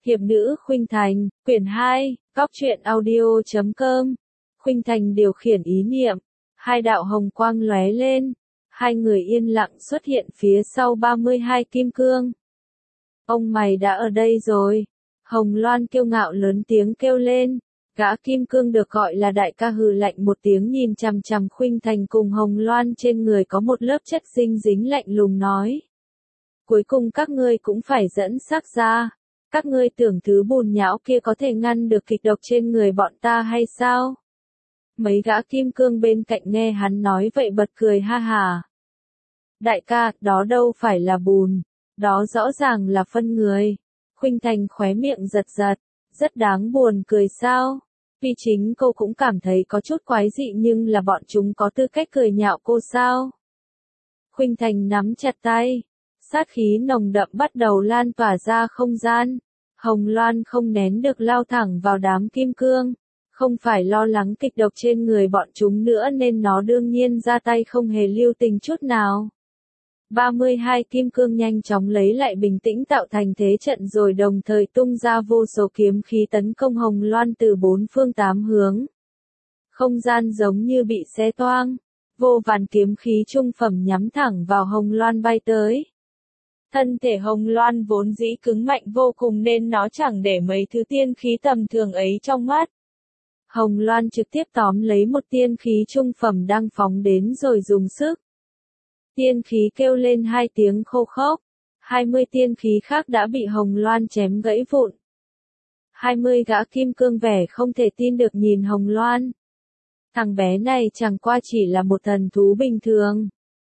Hiệp nữ Khuynh Thành, quyển 2, góc truyện audio.com. Khuynh Thành điều khiển ý niệm, hai đạo hồng quang lóe lên, hai người yên lặng xuất hiện phía sau 32 kim cương. Ông mày đã ở đây rồi. Hồng Loan kiêu ngạo lớn tiếng kêu lên. Gã kim cương được gọi là đại ca hừ lạnh một tiếng nhìn chằm chằm Khuynh Thành cùng Hồng Loan trên người có một lớp chất dinh dính lạnh lùng nói. Cuối cùng các ngươi cũng phải dẫn xác ra. Các ngươi tưởng thứ bùn nhão kia có thể ngăn được kịch độc trên người bọn ta hay sao? Mấy gã kim cương bên cạnh nghe hắn nói vậy bật cười ha hà. Đại ca, đó đâu phải là bùn, đó rõ ràng là phân người. Khuynh Thành khóe miệng giật giật, rất đáng buồn cười sao? Vì chính cô cũng cảm thấy có chút quái dị nhưng là bọn chúng có tư cách cười nhạo cô sao? Khuynh Thành nắm chặt tay. Sát khí nồng đậm bắt đầu lan tỏa ra không gian. Hồng Loan không nén được lao thẳng vào đám kim cương. Không phải lo lắng kịch độc trên người bọn chúng nữa nên nó đương nhiên ra tay không hề lưu tình chút nào. 32 kim cương nhanh chóng lấy lại bình tĩnh tạo thành thế trận rồi đồng thời tung ra vô số kiếm khí tấn công Hồng Loan từ bốn phương tám hướng. Không gian giống như bị xé toang. Vô vàn kiếm khí trung phẩm nhắm thẳng vào Hồng Loan bay tới. Thân thể Hồng Loan vốn dĩ cứng mạnh vô cùng nên nó chẳng để mấy thứ tiên khí tầm thường ấy trong mắt. Hồng Loan trực tiếp tóm lấy một tiên khí trung phẩm đang phóng đến rồi dùng sức. Tiên khí kêu lên hai tiếng khô khốc. 20 tiên khí khác đã bị Hồng Loan chém gãy vụn. 20 gã kim cương vẻ không thể tin được nhìn Hồng Loan. Thằng bé này chẳng qua chỉ là một thần thú bình thường.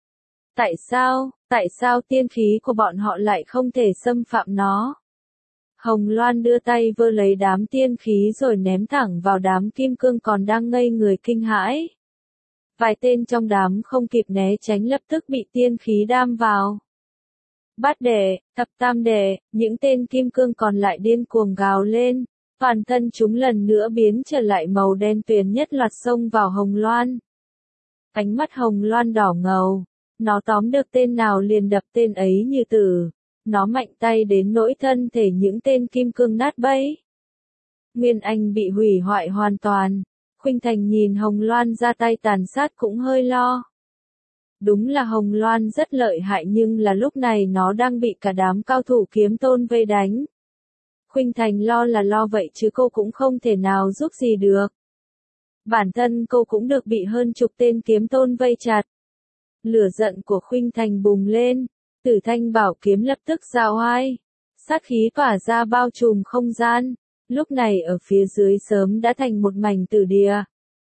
Tại sao tiên khí của bọn họ lại không thể xâm phạm nó? Hồng Loan đưa tay vơ lấy đám tiên khí rồi ném thẳng vào đám kim cương còn đang ngây người kinh hãi. Vài tên trong đám không kịp né tránh lập tức bị tiên khí đam vào. Bát đệ, thập tam đệ, những tên kim cương còn lại điên cuồng gào lên. Toàn thân chúng lần nữa biến trở lại màu đen tuyền nhất loạt xông vào Hồng Loan. Ánh mắt Hồng Loan đỏ ngầu. Nó tóm được tên nào liền đập tên ấy như tử. Nó mạnh tay đến nỗi thân thể những tên kim cương nát bấy. Nguyên Anh bị hủy hoại hoàn toàn. Khuynh Thành nhìn Hồng Loan ra tay tàn sát cũng hơi lo. Đúng là Hồng Loan rất lợi hại nhưng là lúc này nó đang bị cả đám cao thủ kiếm tôn vây đánh. Khuynh Thành lo là lo vậy chứ cô cũng không thể nào giúp gì được. Bản thân cô cũng được bị hơn chục tên kiếm tôn vây chặt. Lửa giận của Khuynh Thành bùng lên, Tử Thanh bảo kiếm lập tức ra oai. Sát khí tỏa ra bao trùm không gian, lúc này ở phía dưới sớm đã thành một mảnh tử địa.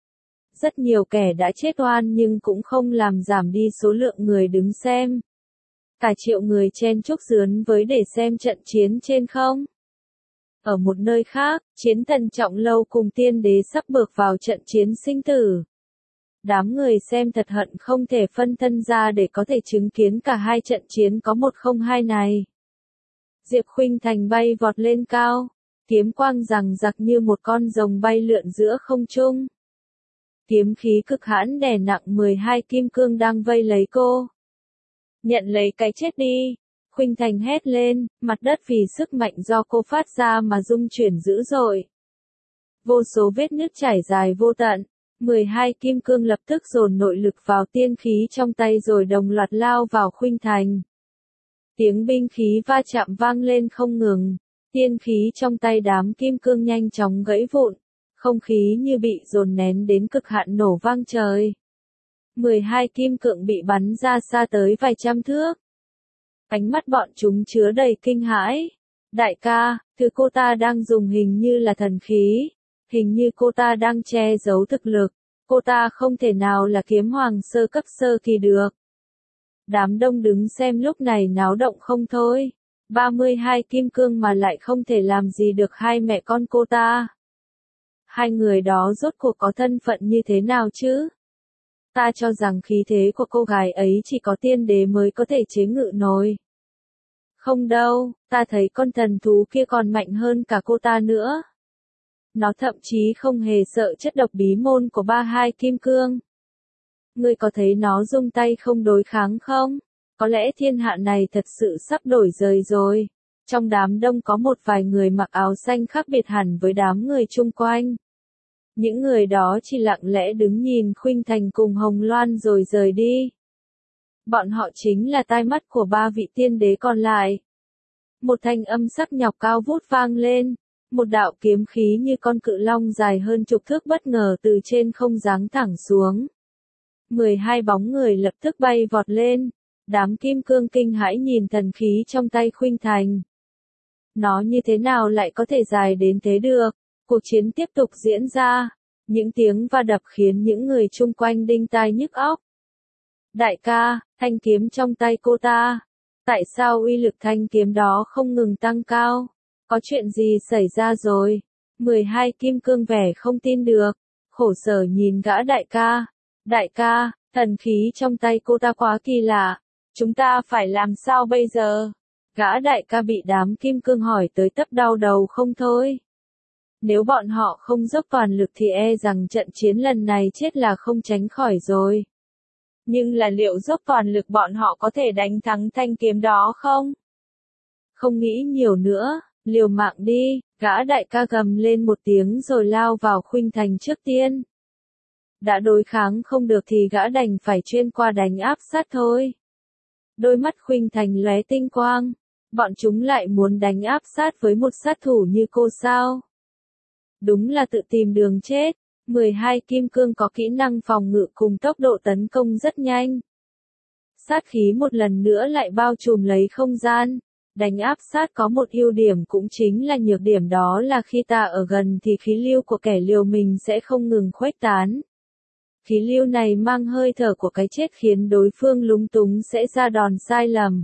Rất nhiều kẻ đã chết oan nhưng cũng không làm giảm đi số lượng người đứng xem. Cả triệu người chen chúc dướn với để xem trận chiến trên không. Ở một nơi khác, Chiến Thần Trọng Lâu cùng tiên đế sắp bước vào trận chiến sinh tử. Đám người xem thật hận không thể phân thân ra để có thể chứng kiến cả hai trận chiến có 102 này. Diệp Khuynh Thành bay vọt lên cao, kiếm quang rằng rặc như một con rồng bay lượn giữa không trung. Kiếm khí cực hãn đè nặng 12 kim cương đang vây lấy cô. Nhận lấy cái chết đi. Khuynh Thành hét lên, mặt đất vì sức mạnh do cô phát ra mà rung chuyển dữ dội. Vô số vết nứt trải dài vô tận. 12 kim cương lập tức dồn nội lực vào tiên khí trong tay rồi đồng loạt lao vào Khuynh Thành. Tiếng binh khí va chạm vang lên không ngừng. Tiên khí trong tay đám kim cương nhanh chóng gãy vụn. Không khí như bị dồn nén đến cực hạn nổ vang trời. 12 kim cương bị bắn ra xa tới vài trăm thước. Ánh mắt bọn chúng chứa đầy kinh hãi. Đại ca, thứ cô ta đang dùng hình như là thần khí. Hình như cô ta đang che giấu thực lực. Cô ta không thể nào là kiếm hoàng sơ cấp sơ kỳ được. Đám đông đứng xem lúc này náo động không thôi. 32 kim cương mà lại không thể làm gì được hai mẹ con cô ta. Hai người đó rốt cuộc có thân phận như thế nào chứ? Ta cho rằng khí thế của cô gái ấy chỉ có tiên đế mới có thể chế ngự nổi. Không đâu, ta thấy con thần thú kia còn mạnh hơn cả cô ta nữa. Nó thậm chí không hề sợ chất độc bí môn của 32 kim cương. Ngươi có thấy nó rung tay không đối kháng không? Có lẽ thiên hạ này thật sự sắp đổi rời rồi. Trong đám đông có một vài người mặc áo xanh khác biệt hẳn với đám người chung quanh. Những người đó chỉ lặng lẽ đứng nhìn Khuynh Thành cùng Hồng Loan rồi rời đi. Bọn họ chính là tai mắt của ba vị tiên đế còn lại. Một thanh âm sắc nhọc cao vút vang lên, một đạo kiếm khí như con cự long dài hơn chục thước bất ngờ từ trên không giáng thẳng xuống. 12 bóng người lập tức bay vọt lên, đám kim cương kinh hãi nhìn thần khí trong tay Khuynh Thành. Nó như thế nào lại có thể dài đến thế được? Cuộc chiến tiếp tục diễn ra, những tiếng va đập khiến những người chung quanh đinh tai nhức óc. Đại ca, thanh kiếm trong tay cô ta. Tại sao uy lực thanh kiếm đó không ngừng tăng cao? Có chuyện gì xảy ra rồi? 12 kim cương vẻ không tin được, khổ sở nhìn gã đại ca. Đại ca, thần khí trong tay cô ta quá kỳ lạ, chúng ta phải làm sao bây giờ? Gã đại ca bị đám kim cương hỏi tới tấp đau đầu không thôi. Nếu bọn họ không dốc toàn lực thì e rằng trận chiến lần này chết là không tránh khỏi rồi. Nhưng là liệu dốc toàn lực bọn họ có thể đánh thắng thanh kiếm đó không? Không nghĩ nhiều nữa, liều mạng đi, gã đại ca gầm lên một tiếng rồi lao vào Khuynh Thành trước tiên. Đã đối kháng không được thì gã đành phải chuyên qua đánh áp sát thôi. Đôi mắt Khuynh Thành lóe tinh quang, bọn chúng lại muốn đánh áp sát với một sát thủ như cô sao? Đúng là tự tìm đường chết. 12 kim cương có kỹ năng phòng ngự cùng tốc độ tấn công rất nhanh. Sát khí một lần nữa lại bao trùm lấy không gian. Đánh áp sát có một ưu điểm cũng chính là nhược điểm, đó là khi ta ở gần thì khí lưu của kẻ liều mình sẽ không ngừng khuếch tán. Khí lưu này mang hơi thở của cái chết khiến đối phương lúng túng sẽ ra đòn sai lầm.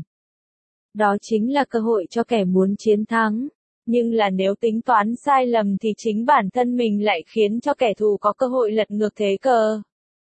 Đó chính là cơ hội cho kẻ muốn chiến thắng. Nhưng là nếu tính toán sai lầm thì chính bản thân mình lại khiến cho kẻ thù có cơ hội lật ngược thế cờ.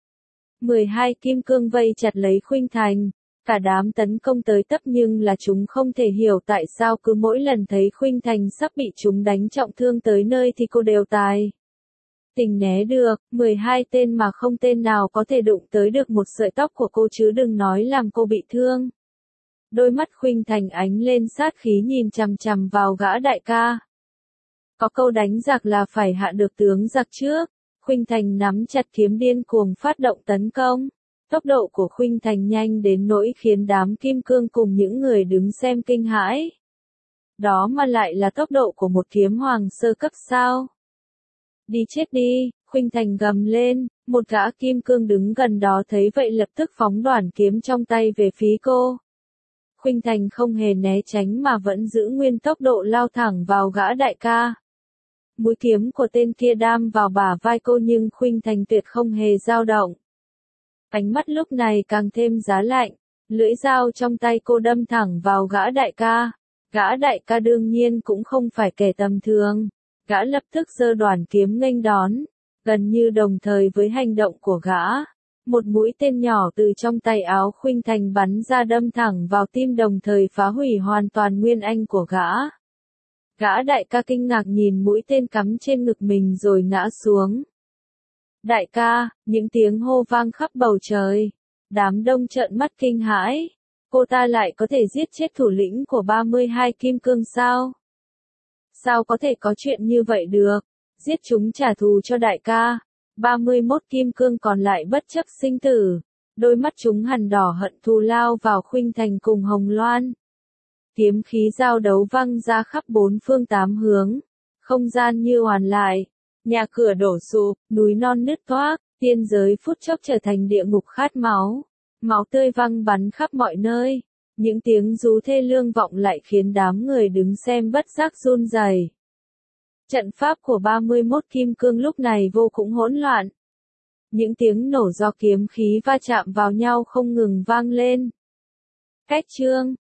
12 kim cương vây chặt lấy Khuynh Thành, cả đám tấn công tới tấp nhưng là chúng không thể hiểu tại sao cứ mỗi lần thấy Khuynh Thành sắp bị chúng đánh trọng thương tới nơi thì cô đều tài. Tình né được, 12 tên mà không tên nào có thể đụng tới được một sợi tóc của cô chứ đừng nói làm cô bị thương. Đôi mắt Khuynh Thành ánh lên sát khí nhìn chằm chằm vào gã đại ca. Có câu đánh giặc là phải hạ được tướng giặc trước. Khuynh Thành nắm chặt kiếm điên cuồng phát động tấn công. Tốc độ của Khuynh Thành nhanh đến nỗi khiến đám kim cương cùng những người đứng xem kinh hãi. Đó mà lại là tốc độ của một kiếm hoàng sơ cấp sao? Đi chết đi, Khuynh Thành gầm lên, một gã kim cương đứng gần đó thấy vậy lập tức phóng đoản kiếm trong tay về phía cô. Khuynh Thành không hề né tránh mà vẫn giữ nguyên tốc độ lao thẳng vào gã đại ca. Mũi kiếm của tên kia đâm vào bả vai cô nhưng Khuynh Thành tuyệt không hề dao động. Ánh mắt lúc này càng thêm giá lạnh, lưỡi dao trong tay cô đâm thẳng vào gã đại ca. Gã đại ca đương nhiên cũng không phải kẻ tầm thường. Gã lập tức giơ đoản kiếm nghênh đón, gần như đồng thời với hành động của gã. Một mũi tên nhỏ từ trong tay áo Khuynh Thành bắn ra đâm thẳng vào tim đồng thời phá hủy hoàn toàn nguyên anh của gã. Gã đại ca kinh ngạc nhìn mũi tên cắm trên ngực mình rồi ngã xuống. Đại ca, những tiếng hô vang khắp bầu trời. Đám đông trợn mắt kinh hãi. Cô ta lại có thể giết chết thủ lĩnh của 32 kim cương sao? Sao có thể có chuyện như vậy được? Giết chúng trả thù cho đại ca. 31 kim cương còn lại bất chấp sinh tử. Đôi mắt chúng hằn đỏ hận thù lao vào Khuynh Thành cùng Hồng Loan. Kiếm khí giao đấu văng ra khắp bốn phương tám hướng. Không gian như hoàn lại. Nhà cửa đổ sụp, núi non nứt toác, tiên giới phút chốc trở thành địa ngục khát máu. Máu tươi văng bắn khắp mọi nơi. Những tiếng rú thê lương vọng lại khiến đám người đứng xem bất giác run rẩy. Trận pháp của 31 kim cương lúc này vô cùng hỗn loạn. Những tiếng nổ do kiếm khí va chạm vào nhau không ngừng vang lên. Cách chương